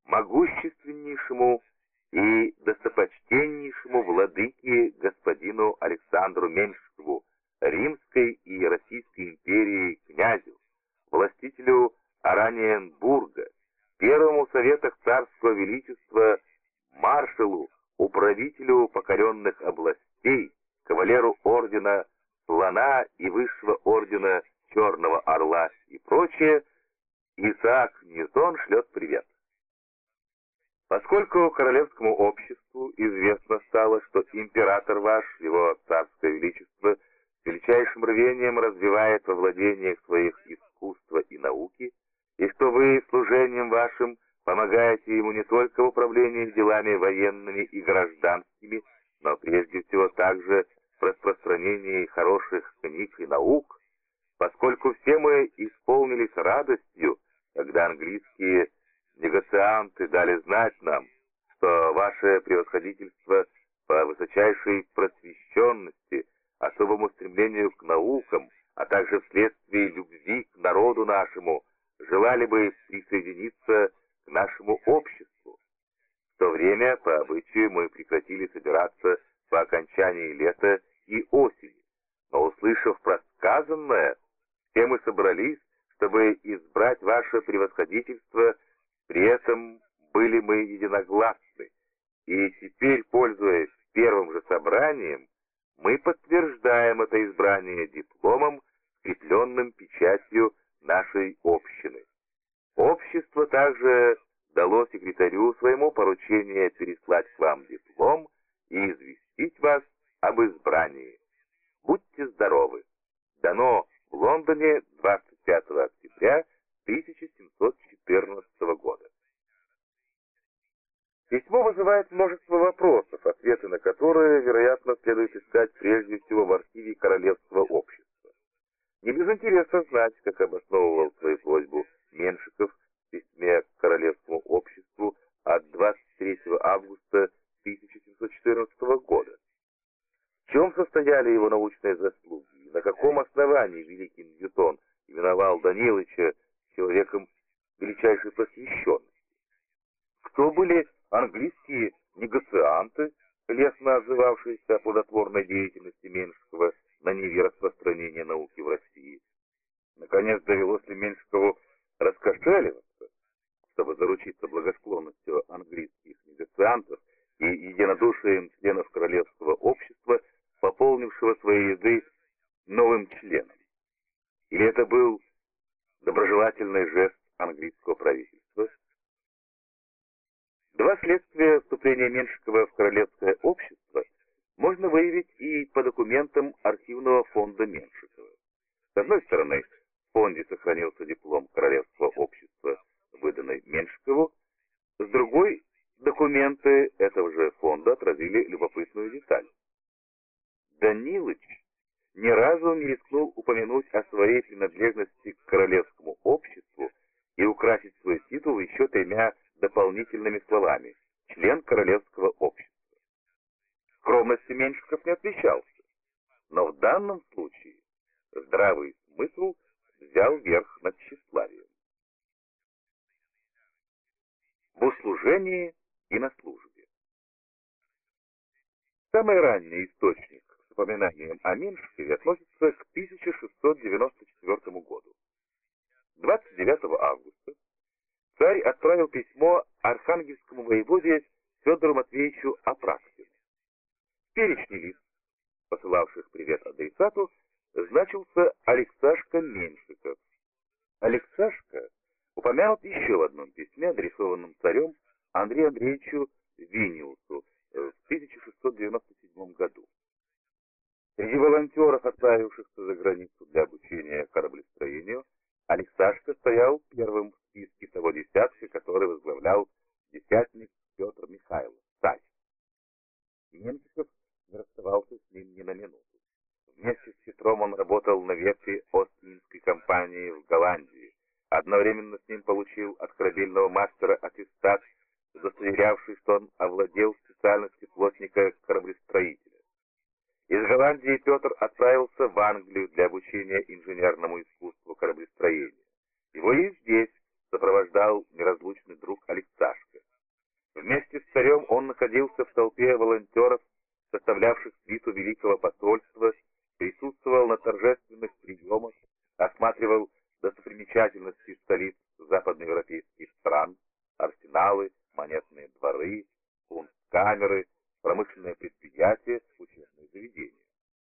могущественнейшему и достопочтеннейшему владыке господину Александру Меньшикову, Римской и Российской империи князю, властителю Ораниенбурга, первому советах царского величества маршалу, управителю покоренных областей, кавалеру ордена Слона и высшего ордена Черного Орла и прочее, Исаак Ньютон шлет привет. Поскольку королевскому обществу известно стало, что император ваш, его царское величество, с величайшим рвением развивает во владениях своих искусства и науки, и что вы служением вашим помогаете ему не только в управлении делами военными и гражданскими, но прежде всего также в распространении хороших книг и наук, поскольку все мы исполнились радостью, когда английские негацианты дали знать нам, что ваше превосходительство по высочайшей просвещенности, особому стремлению к наукам, а также вследствие любви к народу нашему, желали бы присоединиться к нашему обществу. В то время, по обычаю, мы прекратили собираться по окончании лета и осени, но, услышав про сказанное, все мы собрались, чтобы избрать ваше превосходительство. При этом были мы единогласны, и теперь, пользуясь первым же собранием, мы подтверждаем это избрание дипломом, скрепленным печатью нашей общины. Общество также дало секретарю своему поручение переслать к вам диплом и известить вас об избрании. Будьте здоровы. Дано в Лондоне 25 октября 1714 года. Письмо вызывает множество вопросов, ответы на которые, вероятно, следует искать прежде всего в архиве Королевского общества. Не без интереса знать, как обосновывал свою просьбу Меншиков в письме к Королевскому обществу от 23 августа 1714 года. В чем состояли его научные заслуги и на каком основании великий Ньютон именовал Данилыча человеком величайшей просвещенности? Кто были английские негацианты, лестно отзывавшиеся о плодотворной деятельности Меншикова на ниве распространения науки в России? Наконец, довелось ли Меншикову раскошеливаться, чтобы заручиться благосклонностью английских негациантов и единодушием членов Королевского общества, пополнившего свои ряды новым членом? Или это был доброжелательный жест английского правительства? Два следствия вступления Меншикова в Королевское общество можно выявить и по документам архивного фонда Меншикова. С одной стороны, в фонде сохранился диплом Королевского общества, выданный Меншикову, с другой, документы этого же фонда отразили любопытную деталь. Данилыч ни разу не рискнул упомянуть о своей принадлежности к Королевскому обществу и украсить свой титул еще 3 дополнительными словами: член Королевского общества. Скромностью Меншиков не отличался, но в данном случае здравый смысл взял верх над тщеславием. В услужении и на службе. Самый ранний источник с упоминанием о Меншикове относится к 1694 году. 29 августа царь отправил письмо архангельскому воеводе Федору Матвеевичу Апраксину. В перечне лиц, посылавших привет адресату, значился Алексашка Меншиков. Алексашка упомянут еще в одном письме, адресованном царем Андрею Андреевичу Виниусу в 1697 году. Среди волонтеров, отправившихся за границу для обучения кораблестроению, Алексашка стоял первым в списке того десятка, который возглавлял десятник Петр Михайлов, царь. Меншиков не расставался с ним ни на минуту. Вместе с Петром он работал на ветке Ост-Индской компании в Голландии. Одновременно с ним получил от корабельного мастера аттестат, удостоверявший, что он овладел специальностью плотника-кораблестроителя. Из Голландии Петр отправился в Англию для обучения инженерному искусству кораблестроения. Его и здесь сопровождал неразлучный друг Алексашка. Он находился в толпе волонтеров, составлявших свиту Великого посольства, присутствовал на торжественных приемах, осматривал достопримечательности столиц западноевропейских стран, арсеналы, монетные дворы, камеры, промышленные предприятия